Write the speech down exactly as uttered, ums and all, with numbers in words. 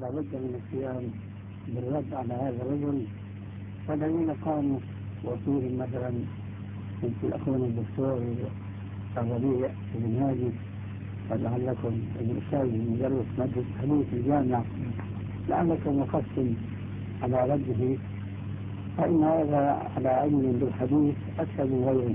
لابد من القيام بالرد على هذا الرجل. والذين قاموا وفيهم مثلا مثل أخونا الدكتور الربيع بن هادي، ولعلكم الأستاذ المدرس مادة الحديث في الجامعة لعلكم وقفتم على رده، فإن هذا على علم بالحديث أكثر من غيره.